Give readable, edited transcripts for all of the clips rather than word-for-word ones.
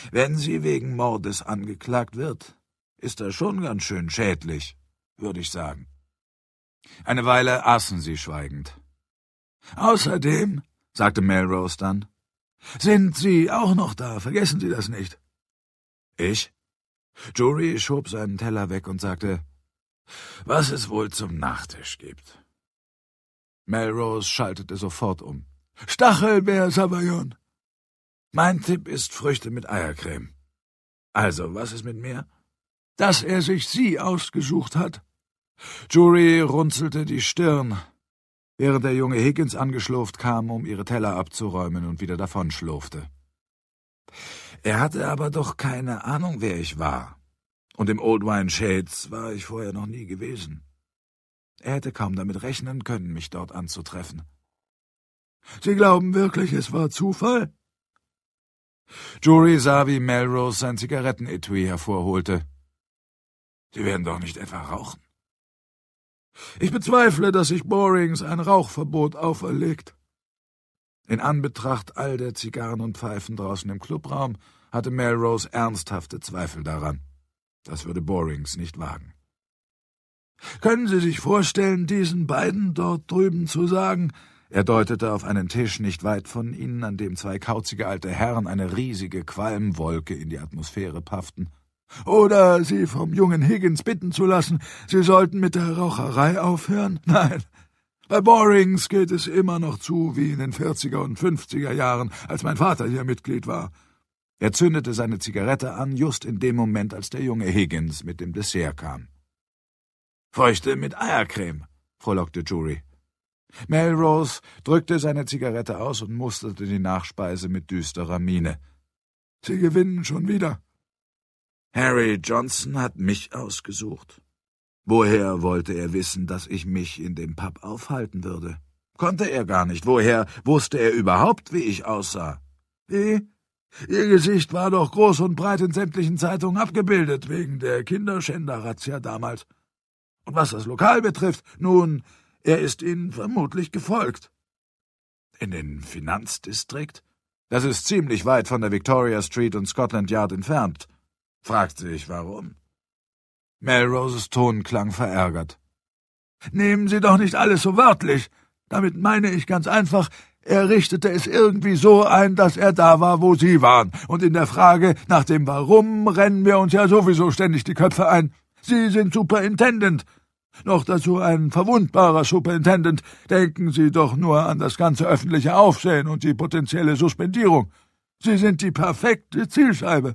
Wenn sie wegen Mordes angeklagt wird, ist das schon ganz schön schädlich, würde ich sagen. Eine Weile aßen sie schweigend. »Außerdem«, sagte Melrose dann, »sind Sie auch noch da, vergessen Sie das nicht.« »Ich?« Jory schob seinen Teller weg und sagte, »Was es wohl zum Nachtisch gibt.« Melrose schaltete sofort um. »Stachelbeer, Savaillon!« »Mein Tipp ist Früchte mit Eiercreme.« »Also, was ist mit mir?« »Dass er sich Sie ausgesucht hat.« Jory runzelte die Stirn, während der junge Higgins angeschlurft kam, um ihre Teller abzuräumen und wieder davonschlurfte. Er hatte aber doch keine Ahnung, wer ich war, und im Old Wine Shades war ich vorher noch nie gewesen. Er hätte kaum damit rechnen können, mich dort anzutreffen. »Sie glauben wirklich, es war Zufall?« Jory sah, wie Melrose sein Zigarettenetui hervorholte. »Sie werden doch nicht etwa rauchen?« »Ich bezweifle, dass sich Borings ein Rauchverbot auferlegt.« In Anbetracht all der Zigarren und Pfeifen draußen im Clubraum hatte Melrose ernsthafte Zweifel daran. Das würde Borings nicht wagen. »Können Sie sich vorstellen, diesen beiden dort drüben zu sagen?« Er deutete auf einen Tisch nicht weit von ihnen, an dem zwei kauzige alte Herren eine riesige Qualmwolke in die Atmosphäre pafften. »Oder Sie vom jungen Higgins bitten zu lassen, Sie sollten mit der Raucherei aufhören? Nein, bei Borings geht es immer noch zu wie in den 40er und 50er Jahren, als mein Vater hier Mitglied war.« Er zündete seine Zigarette an, just in dem Moment, als der junge Higgins mit dem Dessert kam. »Früchte mit Eiercreme«, frohlockte Jory. Melrose drückte seine Zigarette aus und musterte die Nachspeise mit düsterer Miene. »Sie gewinnen schon wieder.« »Harry Johnson hat mich ausgesucht. Woher wollte er wissen, dass ich mich in dem Pub aufhalten würde? Konnte er gar nicht. Woher wusste er überhaupt, wie ich aussah?« »Wie? Ihr Gesicht war doch groß und breit in sämtlichen Zeitungen abgebildet, wegen der Kinderschänder-Razzia damals. Und was das Lokal betrifft, nun, er ist Ihnen vermutlich gefolgt.« »In den Finanzdistrikt? Das ist ziemlich weit von der Victoria Street und Scotland Yard entfernt«, fragte ich, warum. Melroses Ton klang verärgert. »Nehmen Sie doch nicht alles so wörtlich. Damit meine ich ganz einfach, er richtete es irgendwie so ein, dass er da war, wo Sie waren. Und in der Frage nach dem Warum rennen wir uns ja sowieso ständig die Köpfe ein. Sie sind Superintendent. Noch dazu ein verwundbarer Superintendent. Denken Sie doch nur an das ganze öffentliche Aufsehen und die potenzielle Suspendierung. Sie sind die perfekte Zielscheibe.«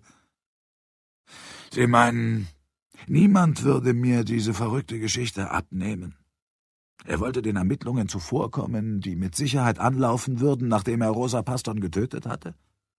»Sie meinen, niemand würde mir diese verrückte Geschichte abnehmen?« Er wollte den Ermittlungen zuvorkommen, die mit Sicherheit anlaufen würden, nachdem er Rosa Paston getötet hatte.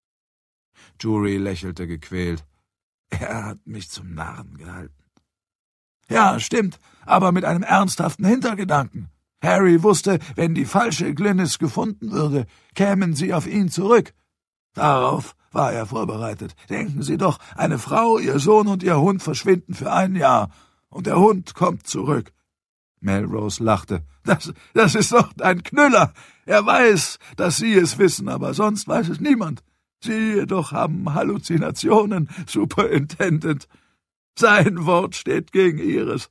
Jory lächelte gequält. Er hat mich zum Narren gehalten. »Ja, stimmt, aber mit einem ernsthaften Hintergedanken. Harry wusste, wenn die falsche Glynis gefunden würde, kämen sie auf ihn zurück. Darauf war er vorbereitet. Denken Sie doch, eine Frau, ihr Sohn und ihr Hund verschwinden für ein Jahr, und der Hund kommt zurück.« Melrose lachte. Das ist doch ein Knüller. Er weiß, dass Sie es wissen, aber sonst weiß es niemand. Sie jedoch haben Halluzinationen, Superintendent. Sein Wort steht gegen Ihres.«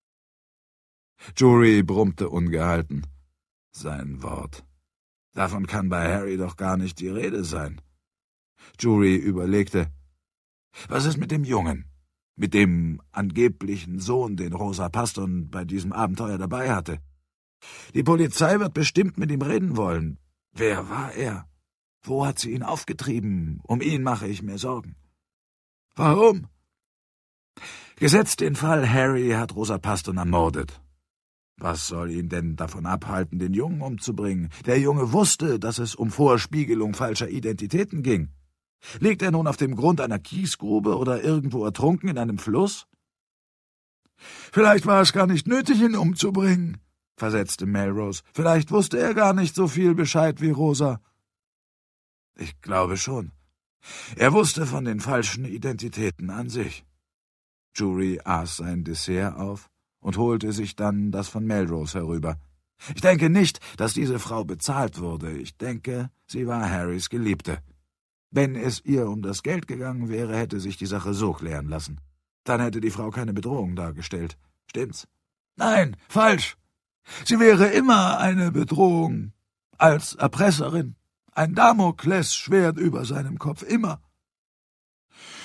Jory brummte ungehalten. Sein Wort. Davon kann bei Harry doch gar nicht die Rede sein. Jory überlegte. Was ist mit dem Jungen? Mit dem angeblichen Sohn, den Rosa Paston bei diesem Abenteuer dabei hatte? Die Polizei wird bestimmt mit ihm reden wollen. Wer war er? Wo hat sie ihn aufgetrieben? Um ihn mache ich mir Sorgen. Warum? Gesetzt den Fall, Harry hat Rosa Paston ermordet. Was soll ihn denn davon abhalten, den Jungen umzubringen? Der Junge wusste, dass es um Vorspiegelung falscher Identitäten ging. Liegt er nun auf dem Grund einer Kiesgrube oder irgendwo ertrunken in einem Fluss? »Vielleicht war es gar nicht nötig, ihn umzubringen«, versetzte Melrose. »Vielleicht wusste er gar nicht so viel Bescheid wie Rosa.« »Ich glaube schon. Er wusste von den falschen Identitäten an sich.« Jory aß sein Dessert auf und holte sich dann das von Melrose herüber. »Ich denke nicht, dass diese Frau bezahlt wurde. Ich denke, sie war Harrys Geliebte.« Wenn es ihr um das Geld gegangen wäre, hätte sich die Sache so klären lassen. Dann hätte die Frau keine Bedrohung dargestellt. Stimmt's? Nein, falsch. Sie wäre immer eine Bedrohung. Als Erpresserin. Ein Damoklesschwert über seinem Kopf, immer.